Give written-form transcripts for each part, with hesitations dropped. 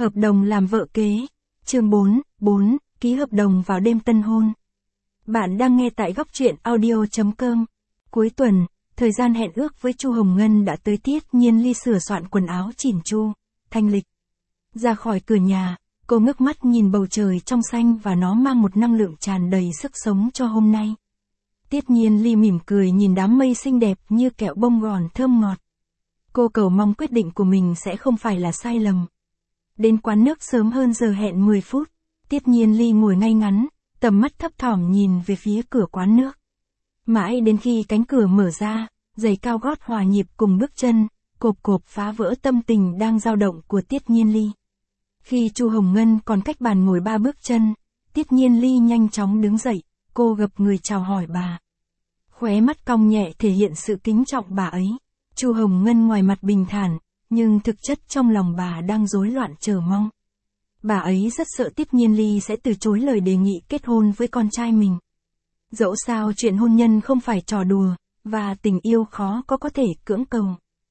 Hợp đồng làm vợ kế. Chương 4, ký hợp đồng vào đêm tân hôn. Bạn đang nghe tại góc truyện audio.com. Cuối tuần, thời gian hẹn ước với Chu Hồng Ngân đã tới. Tiết Nhiên Ly sửa soạn quần áo chỉn chu, thanh lịch. Ra khỏi cửa nhà, cô ngước mắt nhìn bầu trời trong xanh và nó mang một năng lượng tràn đầy sức sống cho hôm nay. Tiết Nhiên Ly mỉm cười nhìn đám mây xinh đẹp như kẹo bông gòn thơm ngọt. Cô cầu mong quyết định của mình sẽ không phải là sai lầm. Đến quán nước sớm hơn giờ hẹn 10 phút, Tiết Nhiên Ly ngồi ngay ngắn, tầm mắt thấp thỏm nhìn về phía cửa quán nước. Mãi đến khi cánh cửa mở ra, giày cao gót hòa nhịp cùng bước chân, cộp cộp phá vỡ tâm tình đang dao động của Tiết Nhiên Ly. Khi Chu Hồng Ngân còn cách bàn ngồi 3 bước chân, Tiết Nhiên Ly nhanh chóng đứng dậy, cô gập người chào hỏi bà. Khóe mắt cong nhẹ thể hiện sự kính trọng bà ấy. Chu Hồng Ngân ngoài mặt bình thản, nhưng thực chất trong lòng bà đang rối loạn chờ mong. Bà ấy rất sợ Tiết Nhiên Ly sẽ từ chối lời đề nghị kết hôn với con trai mình. Dẫu sao chuyện hôn nhân không phải trò đùa, và tình yêu khó có thể cưỡng cầu.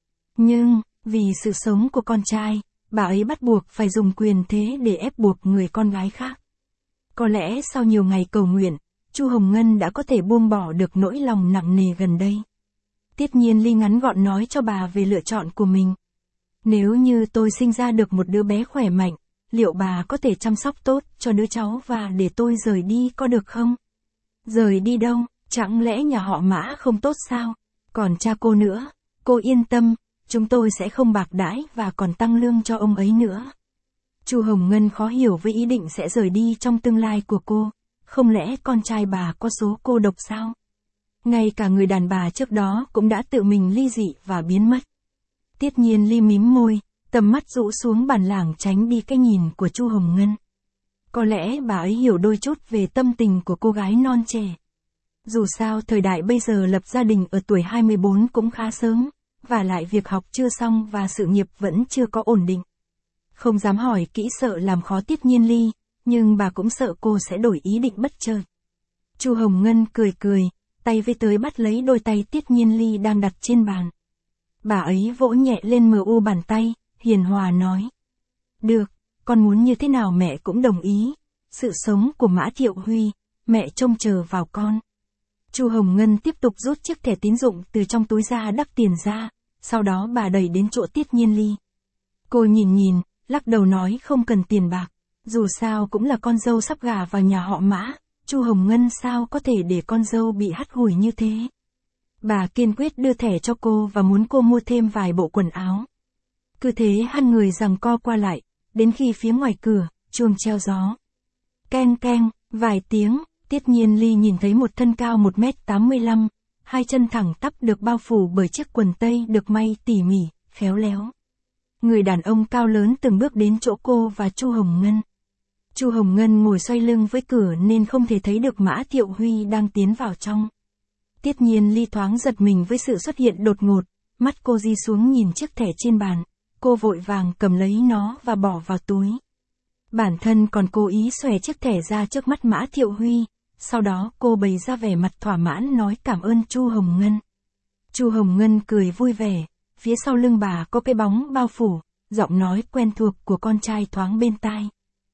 Nhưng, vì sự sống của con trai, bà ấy bắt buộc phải dùng quyền thế để ép buộc người con gái khác. Có lẽ sau nhiều ngày cầu nguyện, Chu Hồng Ngân đã có thể buông bỏ được nỗi lòng nặng nề gần đây. Tiết Nhiên Ly ngắn gọn nói cho bà về lựa chọn của mình. Nếu như tôi sinh ra được một đứa bé khỏe mạnh, liệu bà có thể chăm sóc tốt cho đứa cháu và để tôi rời đi có được không? Rời đi đâu, chẳng lẽ nhà họ Mã không tốt sao? Còn cha cô nữa, cô yên tâm, chúng tôi sẽ không bạc đãi và còn tăng lương cho ông ấy nữa. Chu Hồng Ngân khó hiểu với ý định sẽ rời đi trong tương lai của cô, không lẽ con trai bà có số cô độc sao? Ngay cả người đàn bà trước đó cũng đã tự mình ly dị và biến mất. Tiết Nhiên Ly mím môi, tầm mắt rũ xuống bàn lảng tránh đi cái nhìn của Chu Hồng Ngân. Có lẽ bà ấy hiểu đôi chút về tâm tình của cô gái non trẻ. Dù sao thời đại bây giờ lập gia đình ở tuổi 24 cũng khá sớm, và lại việc học chưa xong và sự nghiệp vẫn chưa có ổn định. Không dám hỏi kỹ sợ làm khó Tiết Nhiên Ly, nhưng bà cũng sợ cô sẽ đổi ý định bất chợt. Chu Hồng Ngân cười cười, tay với tới bắt lấy đôi tay Tiết Nhiên Ly đang đặt trên bàn. Bà ấy vỗ nhẹ lên mu bàn tay, hiền hòa nói. Được, con muốn như thế nào mẹ cũng đồng ý. Sự sống của Mã Thiệu Huy, mẹ trông chờ vào con. Chu Hồng Ngân tiếp tục rút chiếc thẻ tín dụng từ trong túi ra đắp tiền ra, sau đó bà đẩy đến chỗ Tiết Nhiên Ly. Cô nhìn, lắc đầu nói không cần tiền bạc, dù sao cũng là con dâu sắp gả vào nhà họ Mã, Chu Hồng Ngân sao có thể để con dâu bị hắt hủi như thế. Bà kiên quyết đưa thẻ cho cô và muốn cô mua thêm vài bộ quần áo. Cứ thế hai người giằng co qua lại, đến khi phía ngoài cửa, chuông treo gió. Keng keng, vài tiếng, Tiết Nhiên Ly nhìn thấy một thân cao 1m85, hai chân thẳng tắp được bao phủ bởi chiếc quần tây được may tỉ mỉ, khéo léo. Người đàn ông cao lớn từng bước đến chỗ cô và Chu Hồng Ngân. Chu Hồng Ngân ngồi xoay lưng với cửa nên không thể thấy được Mã Thiệu Huy đang tiến vào trong. Tiết Nhiên Ly thoáng giật mình với sự xuất hiện đột ngột, mắt cô di xuống nhìn chiếc thẻ trên bàn, cô vội vàng cầm lấy nó và bỏ vào túi. Bản thân còn cố ý xòe chiếc thẻ ra trước mắt Mã Thiệu Huy, sau đó cô bày ra vẻ mặt thỏa mãn nói cảm ơn Chu Hồng Ngân. Chu Hồng Ngân cười vui vẻ, phía sau lưng bà có cái bóng bao phủ, giọng nói quen thuộc của con trai thoáng bên tai.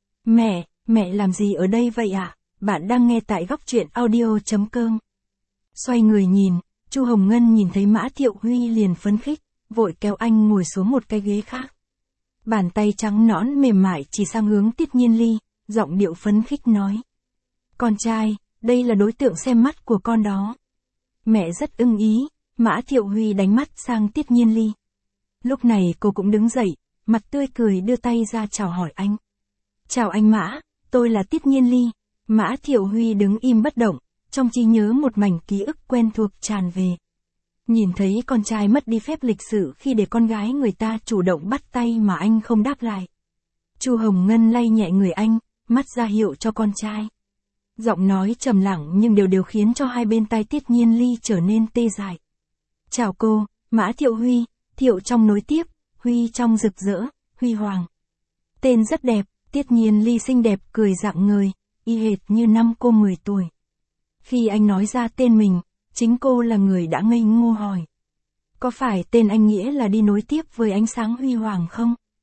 Mẹ làm gì ở đây vậy ạ? Bạn đang nghe tại góc truyện audio.com. Xoay người nhìn, Chu Hồng Ngân nhìn thấy Mã Thiệu Huy liền phấn khích, vội kéo anh ngồi xuống một cái ghế khác. Bàn tay trắng nõn mềm mại chỉ sang hướng Tiết Nhiên Ly, giọng điệu phấn khích nói. Con trai, đây là đối tượng xem mắt của con đó. Mẹ rất ưng ý, Mã Thiệu Huy đánh mắt sang Tiết Nhiên Ly. Lúc này cô cũng đứng dậy, mặt tươi cười đưa tay ra chào hỏi anh. Chào anh Mã, tôi là Tiết Nhiên Ly. Mã Thiệu Huy đứng im bất động, trong trí nhớ một mảnh ký ức quen thuộc tràn về. Nhìn thấy con trai mất đi phép lịch sự khi để con gái người ta chủ động bắt tay mà anh không đáp lại. Chu Hồng Ngân lay nhẹ người anh, mắt ra hiệu cho con trai. Giọng nói trầm lặng nhưng đều khiến cho hai bên tai Tiết Nhiên Ly trở nên tê dại. Chào cô, Mã Thiệu Huy, Thiệu trong nối tiếp, Huy trong rực rỡ, Huy Hoàng. Tên rất đẹp, Tiết Nhiên Ly xinh đẹp cười rạng ngời, y hệt như năm cô 10 tuổi. Khi anh nói ra tên mình, chính cô là người đã ngây ngô hỏi. Có phải tên anh nghĩa là đi nối tiếp với ánh sáng huy hoàng không?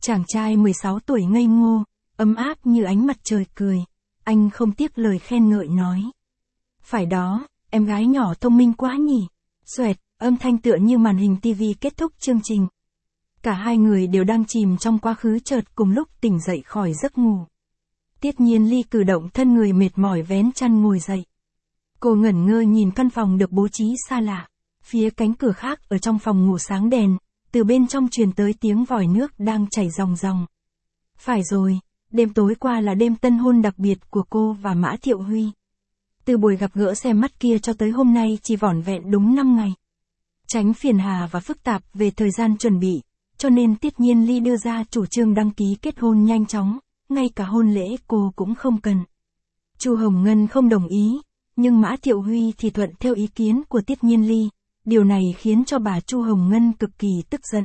Chàng trai 16 tuổi ngây ngô, ấm áp như ánh mặt trời cười. Anh không tiếc lời khen ngợi nói. Phải đó, em gái nhỏ thông minh quá nhỉ. Xoẹt, âm thanh tựa như màn hình TV kết thúc chương trình. Cả hai người đều đang chìm trong quá khứ chợt cùng lúc tỉnh dậy khỏi giấc ngủ. Tiết Nhiên Ly cử động thân người mệt mỏi vén chăn ngồi dậy. Cô ngẩn ngơ nhìn căn phòng được bố trí xa lạ. Phía cánh cửa khác ở trong phòng ngủ sáng đèn, từ bên trong truyền tới tiếng vòi nước đang chảy ròng ròng. Phải rồi, đêm tối qua là đêm tân hôn đặc biệt của cô và Mã Thiệu Huy. Từ buổi gặp gỡ xem mắt kia cho tới hôm nay chỉ vỏn vẹn đúng 5 ngày. Tránh phiền hà và phức tạp về thời gian chuẩn bị, cho nên Tiết Nhiên Ly đưa ra chủ trương đăng ký kết hôn nhanh chóng, ngay cả hôn lễ cô cũng không cần. Chu Hồng Ngân không đồng ý, nhưng Mã Thiệu Huy thì thuận theo ý kiến của Tiết Nhiên Ly. Điều này khiến cho bà Chu Hồng Ngân cực kỳ tức giận.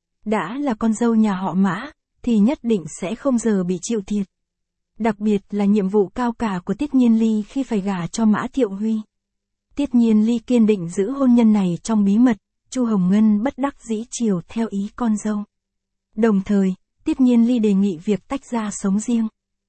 Đã là con dâu nhà họ Mã, thì nhất định sẽ không giờ bị chịu thiệt. Đặc biệt là nhiệm vụ cao cả của Tiết Nhiên Ly khi phải gả cho Mã Thiệu Huy. Tiết Nhiên Ly kiên định giữ hôn nhân này trong bí mật, Chu Hồng Ngân bất đắc dĩ chiều theo ý con dâu. Đồng thời, Tiết Nhiên Ly đề nghị việc tách ra sống riêng.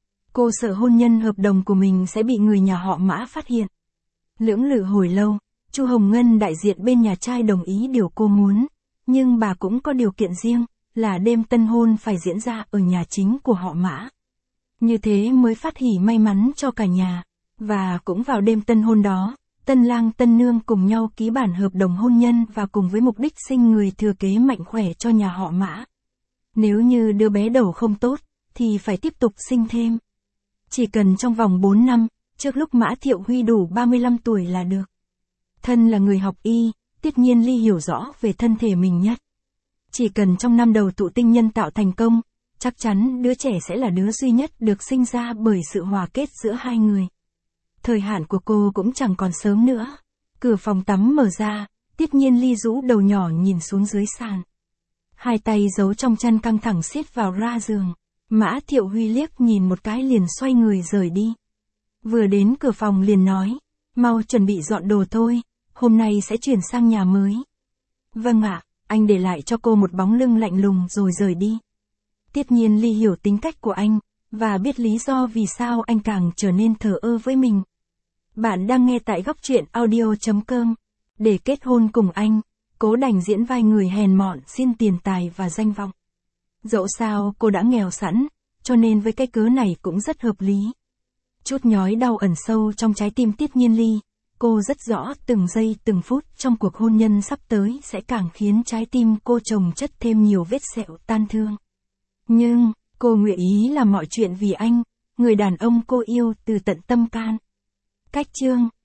Cô sợ hôn nhân hợp đồng của mình sẽ bị người nhà họ Mã phát hiện. Lưỡng lự hồi lâu, Chu Hồng Ngân đại diện bên nhà trai đồng ý điều cô muốn, nhưng bà cũng có điều kiện riêng, là đêm tân hôn phải diễn ra ở nhà chính của họ Mã. Như thế mới phát hỉ may mắn cho cả nhà, và cũng vào đêm tân hôn đó, tân lang tân nương cùng nhau ký bản hợp đồng hôn nhân và cùng với mục đích sinh người thừa kế mạnh khỏe cho nhà họ Mã. Nếu như đứa bé đầu không tốt, thì phải tiếp tục sinh thêm. Chỉ cần trong vòng 4 năm, trước lúc Mã Thiệu Huy đủ 35 tuổi là được. Thân là người học y, Tiết Nhiên Ly hiểu rõ về thân thể mình nhất. Chỉ cần trong năm đầu thụ tinh nhân tạo thành công, chắc chắn đứa trẻ sẽ là đứa duy nhất được sinh ra bởi sự hòa kết giữa hai người. Thời hạn của cô cũng chẳng còn sớm nữa. Cửa phòng tắm mở ra, Tiết Nhiên Ly rũ đầu nhỏ nhìn xuống dưới sàn. Hai tay giấu trong chăn căng thẳng siết vào ra giường. Mã Thiệu Huy liếc nhìn một cái liền xoay người rời đi. Vừa đến cửa phòng liền nói, mau chuẩn bị dọn đồ thôi, hôm nay sẽ chuyển sang nhà mới. Vâng ạ, anh để lại cho cô một bóng lưng lạnh lùng rồi rời đi. Tiết Nhiên Ly hiểu tính cách của anh, và biết lý do vì sao anh càng trở nên thờ ơ với mình. Bạn đang nghe tại góc truyện audio.com. Để kết hôn cùng anh, cố đành diễn vai người hèn mọn xin tiền tài và danh vọng. Dẫu sao cô đã nghèo sẵn, cho nên với cái cớ này cũng rất hợp lý. Chút nhói đau ẩn sâu trong trái tim Tiết Nhiên Ly, cô rất rõ từng giây từng phút trong cuộc hôn nhân sắp tới sẽ càng khiến trái tim cô chồng chất thêm nhiều vết sẹo tan thương. Nhưng, cô nguyện ý làm mọi chuyện vì anh, người đàn ông cô yêu từ tận tâm can. Cách chương